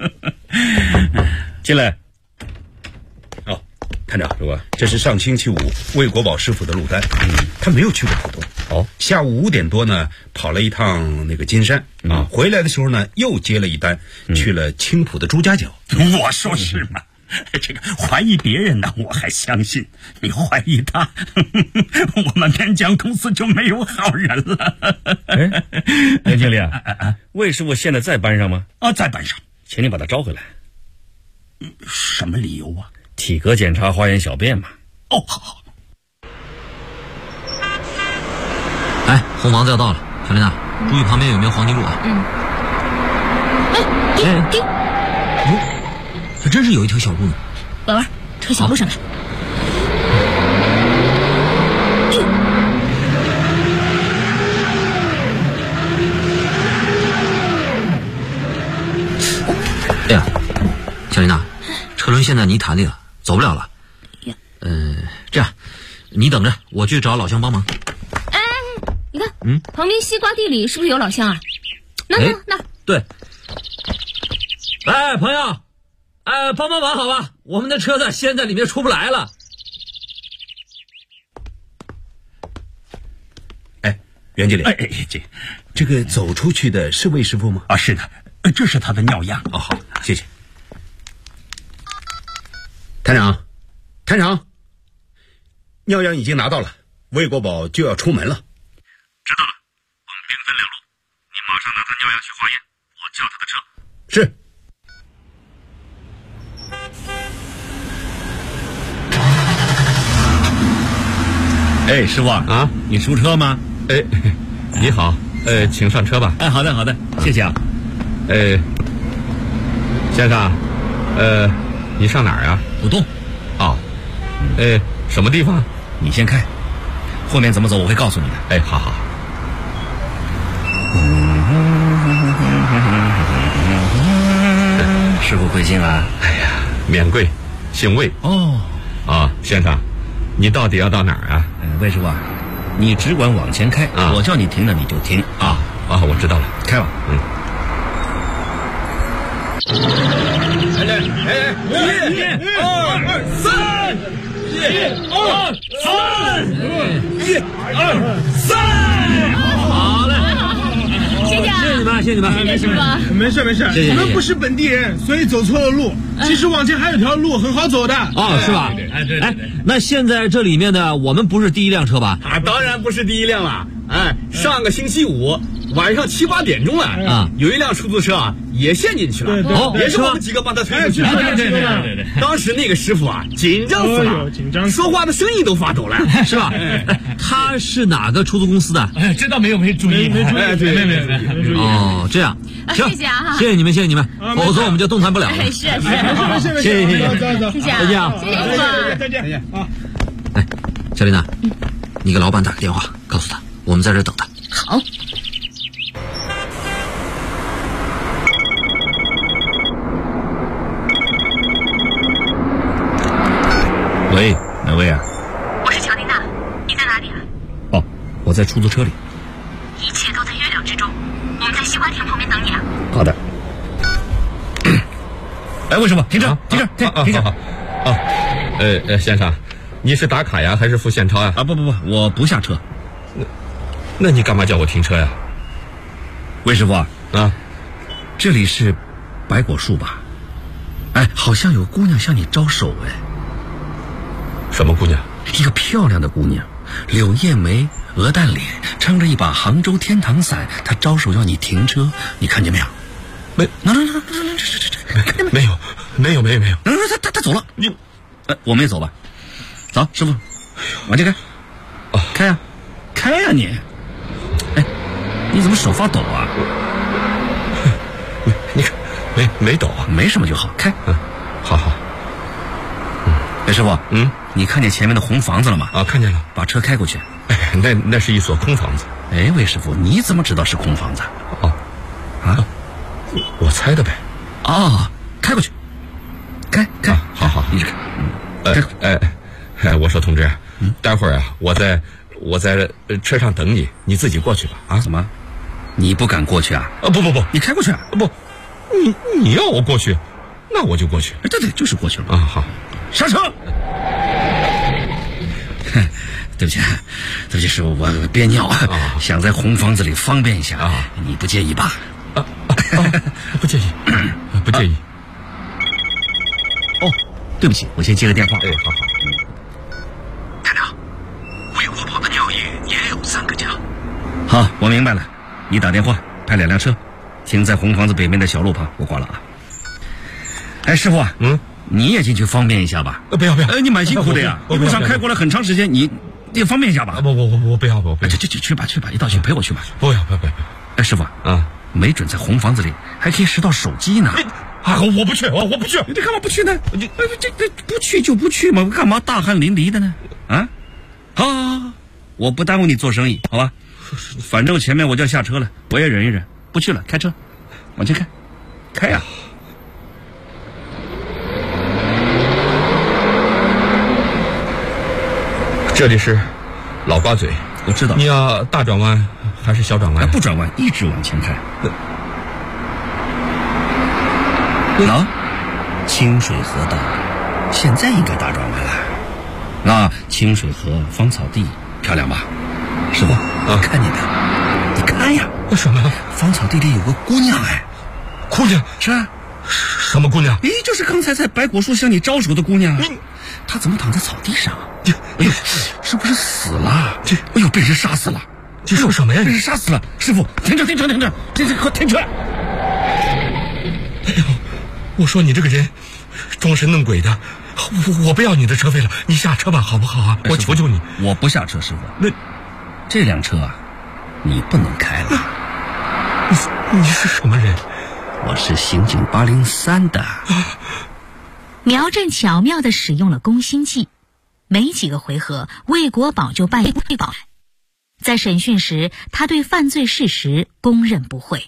进来。 探长，这是上星期5魏国宝师傅的路单，他没有去过浦东。下午5点多呢，跑了一趟那个金山回来的时候呢，又接了一单，去了青浦的朱家角。 我说是吗？这个怀疑别人呢，我还相信；你怀疑他，我们绵江公司就没有好人了。 袁经理魏师傅现在在班上吗？ 在班上， 请你把他招回来。 什么理由啊？ 体格检查化验小便嘛。 好。 红房子要到了，小琳娜，注意旁边有没有黄泥路啊。还真是有一条小路呢。 婉婉，车小路上来。 哎呀，小琳娜，车轮陷在泥潭里了，走不了了。这样，你等着，我去找老乡帮忙。 你看，旁边西瓜地里是不是有老乡啊？那对。朋友，帮忙好吧，我们的车子陷在里面出不来了。 袁经理，这个走出去的是魏师傅吗？ 是的，这是他的尿样。 好，谢谢。探长，尿样已经拿到了，魏国宝就要出门了。 知道了，我们兵分2路，你马上拿他尿样去化验，我叫他的车。 是。 师傅你出车吗？ 你好，请上车吧。 好的，谢谢啊。 先生，你上哪儿啊？ 浦东。 什么地方？ 你先开，后面怎么走我会告诉你的。 好。 师傅贵姓啊？ 免贵，姓魏。先生，你到底要到哪儿啊？ 魏师傅你只管往前开，我叫你停了你就停。 我知道了， 开吧。 1、2、3，1、2、3，1、2、3。 好嘞， 谢谢你们， 谢谢师傅。 没事，你们不是本地人，所以走错了路。其实往前还有条路很好走的。 是吧？ 对。 那现在这里面的我们不是第1辆车吧？ 当然不是第1辆了。 上个星期五晚上7、8点钟啊，有一辆出租车啊也陷进去了，也是我们几个把他推出去的。对。当时那个师傅啊紧张死了，说话的声音都发抖了， 是吧？他是哪个出租公司的？ 这倒没注意，没注意。 哦，这样，行， 谢谢啊， 谢谢你们，否则我们就动弹不了了。 是， 谢谢， 谢谢啊， 再见啊， 谢谢师傅， 再见啊。 哎，小丽娜，你给老板打个电话，告诉他我们在这等他。 好。 喂，哪位啊？ 我是乔丽娜，你在哪里啊？ 哦，我在出租车里。 一切都在预料之中，我们在西瓜田旁边等你啊。 好的。哎，为什么？停车！停车！先生，你是打卡呀，还是付现钞呀？ 不，我不下车。 那你干嘛叫我停车呀？ 魏师傅啊，这里是白果树吧？哎，好像有姑娘向你招手哎。 什么姑娘？ 一个漂亮的姑娘，柳叶眉，鹅蛋脸，撑着一把杭州天堂伞，她招手要你停车，你看见没有？ 没有。 他走了。我们也走吧。走，师傅，往前开。开呀，开呀你！哎，你怎么手发抖啊？ 你看，没抖啊， 没什么就好，开。 好。 哎，师傅，你看见前面的红房子了吗？ 看见了， 把车开过去。 哎，那是一所空房子。 哎，魏师傅，你怎么知道是空房子？ 我猜的呗。 开过去，开，好，一直开。我说同志，待会儿啊，我在车上等你，你自己过去吧。 怎么？你不敢过去啊？ 不， 你开过去。 不，你要我过去，那我就过去。 对，就是过去了。 好， 上车。对不起，师傅，我憋尿想在红房子里方便一下你不介意吧？ 不介意。 对不起，我先接个电话。 好。 探长，魏国宝的尿液也有3个家。 好，我明白了。你打电话派2辆车，停在红房子北面的小路旁，我挂了啊。哎，师傅啊，你也进去方便一下吧？ 不要。 你蛮辛苦的呀，一路上开过来很长时间，你也方便一下吧？ 我不要。 去吧，一道去陪我去吧。 不要。 哎，师傅没准在红房子里还可以拾到手机呢。 我不去。 你干嘛不去呢？这不去就不去嘛，干嘛大汗淋漓的呢？好，我不耽误你做生意，好吧？反正前面我就要下车了，我也忍一忍，不去了，开车，往前开呀！ 这里是老瓜嘴， 我知道。 你要大转弯还是小转弯？ 不转弯，一直往前开。清水河道，现在应该大转弯了。清水河芳草地，漂亮吧？师傅，看见没有？你看呀， 什么？ 芳草地里有个姑娘姑娘是啊？ 什么姑娘？ 就是刚才在白果树向你招手的姑娘。她怎么躺在草地上？是不是死了？被人杀死了！ 你说什么呀？ 被人杀死了！师傅，停车！快停车！ 我说你这个人装神弄鬼的，我不要你的车费了，你下车吧，好不好啊？我求求你。 我不下车，师傅。那这辆车你不能开了。 你是什么人？ 我是刑警803的。 苗振巧妙地使用了攻心计，没几个回合，魏国宝就败北。在审讯时，他对犯罪事实供认不讳。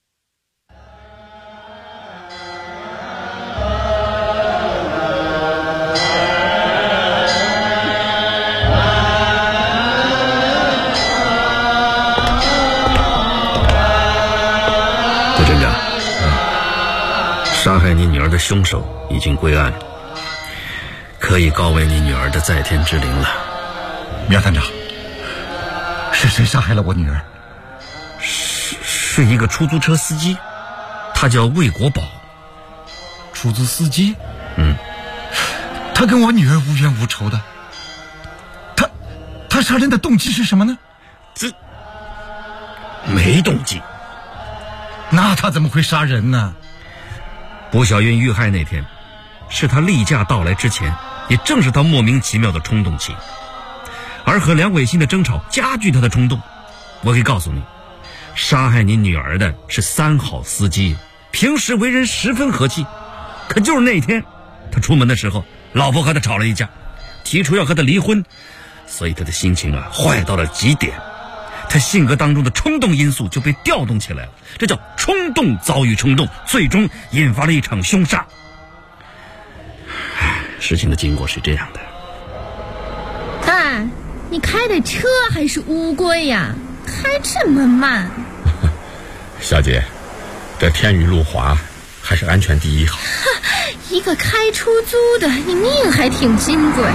杀害你女儿的凶手已经归案，可以告慰你女儿的在天之灵了。 苗探长，是谁杀害了我女儿？ 是一个出租车司机，他叫魏国宝。 出租司机？他跟我女儿无冤无仇的。他杀人的动机是什么呢？ 没动机。 那他怎么会杀人呢？ 卜小韵遇害那天，是他例假到来之前，也正是他莫名其妙的冲动期。而和梁伟新的争吵加剧他的冲动。我可以告诉你，杀害你女儿的是三好司机，平时为人十分和气，可就是那天他出门的时候，老婆和他吵了一架，提出要和他离婚，所以他的心情坏到了极点，他性格当中的冲动因素就被调动起来了，这叫冲动遭遇冲动，最终引发了一场凶杀。事情的经过是这样的。 爸，你开的车还是乌龟呀？开这么慢。 小姐，这天雨路滑，还是安全第一好。 一个开出租的，你命还挺金贵。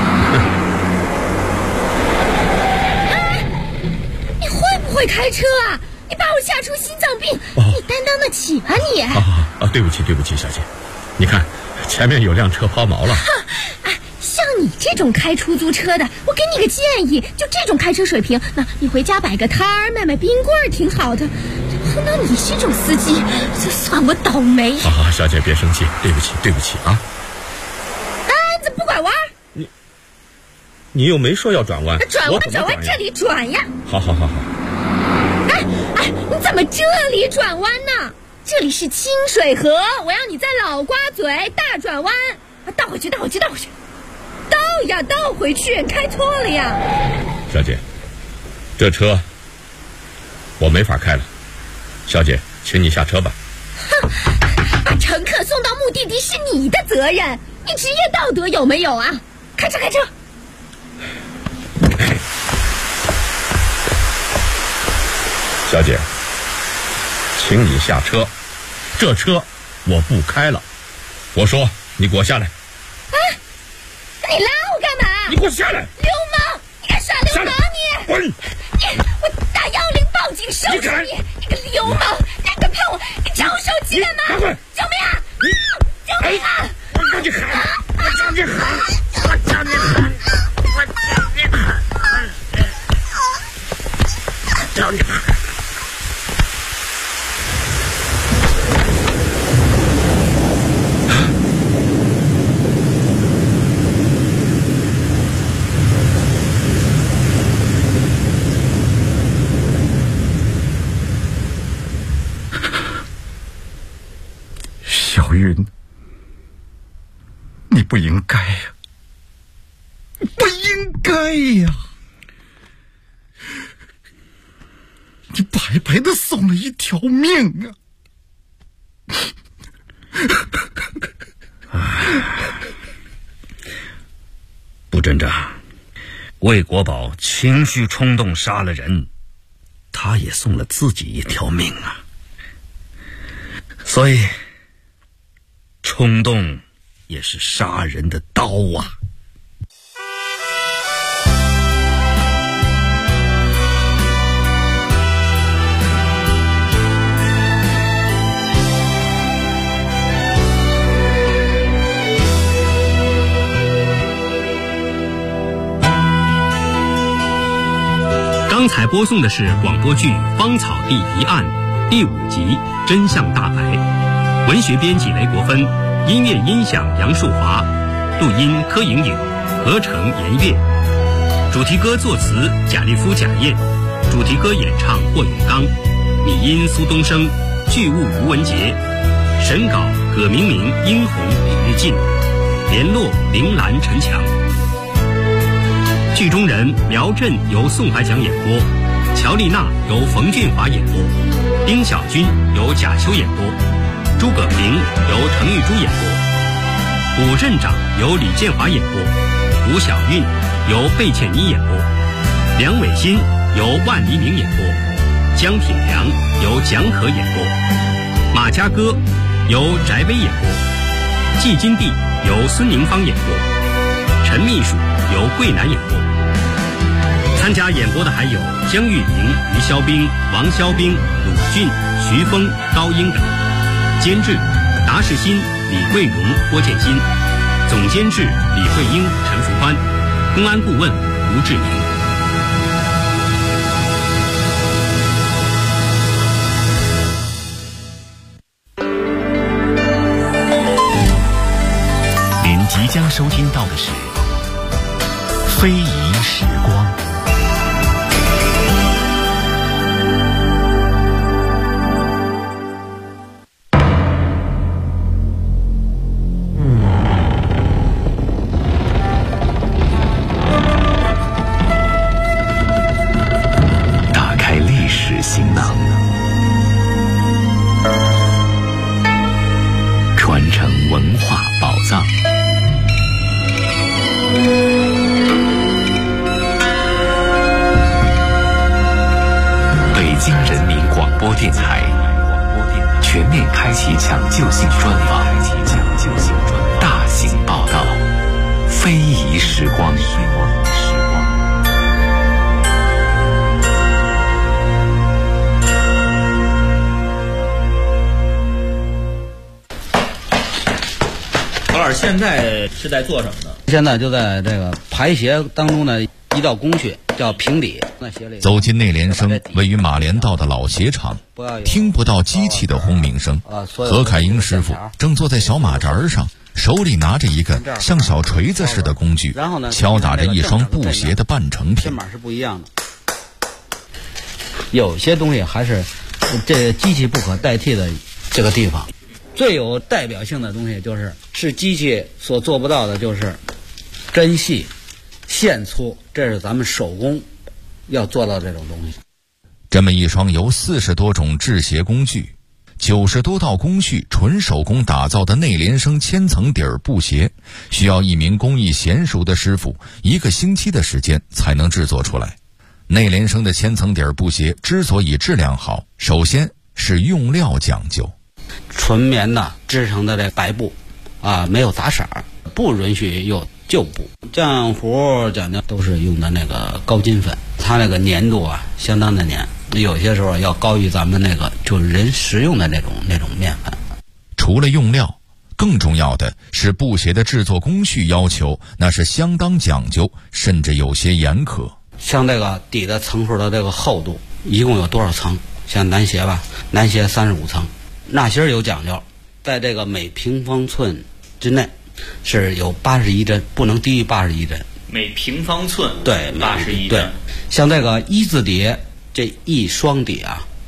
你会不会开车啊？你把我吓出心脏病，你担当得起吗你？ 对不起对不起，小姐，你看前面有辆车抛锚了。 像你这种开出租车的，我给你个建议，就这种开车水平，那你回家摆个摊儿卖卖冰棍儿挺好的。碰到你这种司机，就算我倒霉。 小姐别生气，对不起对不起啊。 你怎么不拐弯？ 你又没说要转弯。 转弯这里转呀。 好。 你怎么这里转弯呢？这里是清水河，我要你在老瓜嘴大转弯。倒回去，倒回去，开错了呀。 小姐，这车我没法开了，小姐请你下车吧。 把乘客送到目的地是你的责任，你职业道德有没有啊？开车。 小姐，请你下车，这车我不开了。我说你给我下来。 你拉我干嘛？ 你给我下来！ 流氓！你敢耍流氓你？ 滚！ 我打110报警收拾你！你个流氓！你敢碰我？你抢我手机干嘛？救命啊！救命啊！ 我叫你喊！我叫你喊！ 小云，你不应该呀，不应该呀！你白白的送了一条命啊！卜镇长，魏国宝情绪冲动杀了人，他也送了自己一条命啊！所以冲动也是杀人的刀啊！ 刚才播送的是广播剧《芳草地一案》第5集《真相大白》，文学编辑雷国芬，音乐音响杨树华，录音柯莹莹，合成严月，主题歌作词贾立夫、贾燕，主题歌演唱霍永刚，拟音苏东升，剧务吴文杰，审稿葛明明、殷红、李日进，联络林兰、陈强。剧中人苗震由宋怀强演播，乔丽娜由冯俊华演播，丁小军由贾秋演播，诸葛平由程玉珠演播，卜镇长由李建华演播，卜小韵由贝倩妮演播，梁伟新由万黎明演播，江品良由蒋可演播，马家歌由翟威演播，季金娣由孙宁芳演播，陈秘书由桂南演播。参加演播的还有江玉明、于肖兵、王肖兵、鲁俊、徐峰、高英等。监制达世新、李桂荣、郭建新，总监制李慧英、陈福宽，公安顾问吴志明。 将收听到的是非遗时光。打开历史行囊，传承文化宝藏。北京人民广播电台全面开启抢救性专访，大型报道，非遗时光。 何老师现在是在做什么呢？ 现在就在这个排协当中的一道工序叫平底。 走进内联升位于马连道的老鞋厂，听不到机器的轰鸣声。何凯英师傅正坐在小马扎上，手里拿着一个像小锤子似的工具，敲打着一双布鞋的半成品。 这码是不一样的，有些东西还是这机器不可代替的这个地方。最有代表性的东西是机器所做不到的，就是针细、线粗，这是咱们手工要做到这种东西。 这么一双由40多种制鞋工具、90多道工序纯手工打造的内联升千层底儿布鞋，需要一名工艺娴熟的师傅1个星期的时间才能制作出来。内联升的千层底儿布鞋之所以质量好，首先是用料讲究。 纯棉的织成的这白布没有杂色，不允许有旧布。浆糊讲究都是用的那个高筋粉，它那个粘度相当的粘，有些时候要高于咱们那个就是人食用的那种面粉。 除了用料，更重要的是布鞋的制作工序要求，那是相当讲究，甚至有些严苛。 像这个底的层数的这个厚度一共有多少层？像男鞋男鞋35层。纳鞋有讲究，在这个每平方寸之内是有81针，不能低于81针。 每平方寸对 81针。 对，像这个一字底，这一双底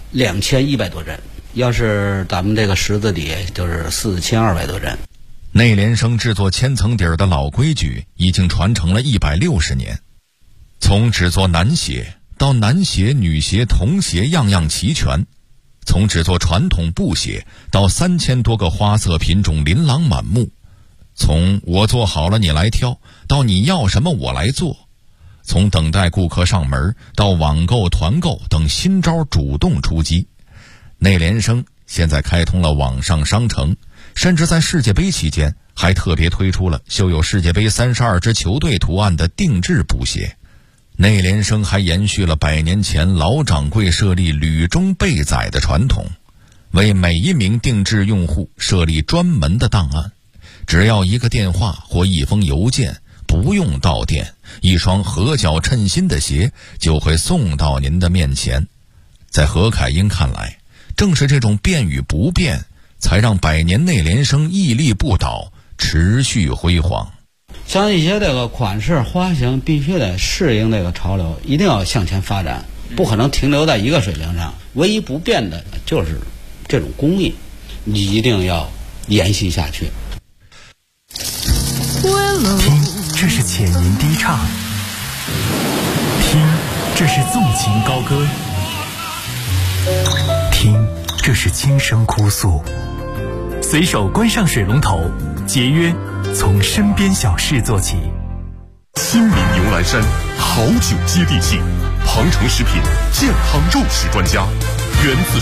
2100多针，要是咱们这个十字底就是4200多针。 内联升制作千层底儿的老规矩已经传承了160年，从制作男鞋到男鞋、女鞋、童鞋样样齐全。从制作传统布鞋到3000多个花色品种琳琅满目，从我做好了你来挑到你要什么我来做，从等待顾客上门到网购团购等新招主动出击。内联升现在开通了网上商城，甚至在世界杯期间还特别推出了绣有世界杯32支球队图案的定制布鞋。内联升还延续了100年前老掌柜设立履中备载的传统，为每一名定制用户设立专门的档案，只要一个电话或一封邮件，不用到店，一双合脚称心的鞋就会送到您的面前。在何凯英看来，正是这种变与不变，才让100年内联升屹立不倒，持续辉煌。 像一些这个款式花型必须得适应这个潮流，一定要向前发展，不可能停留在一个水平上。唯一不变的就是这种工艺，你一定要延续下去。 听，这是浅吟低唱；听，这是纵情高歌；听，这是轻声哭诉。随手关上水龙头，节约从身边小事做起。 新民牛栏山好酒接地气，庞城食品健康肉食专家，源自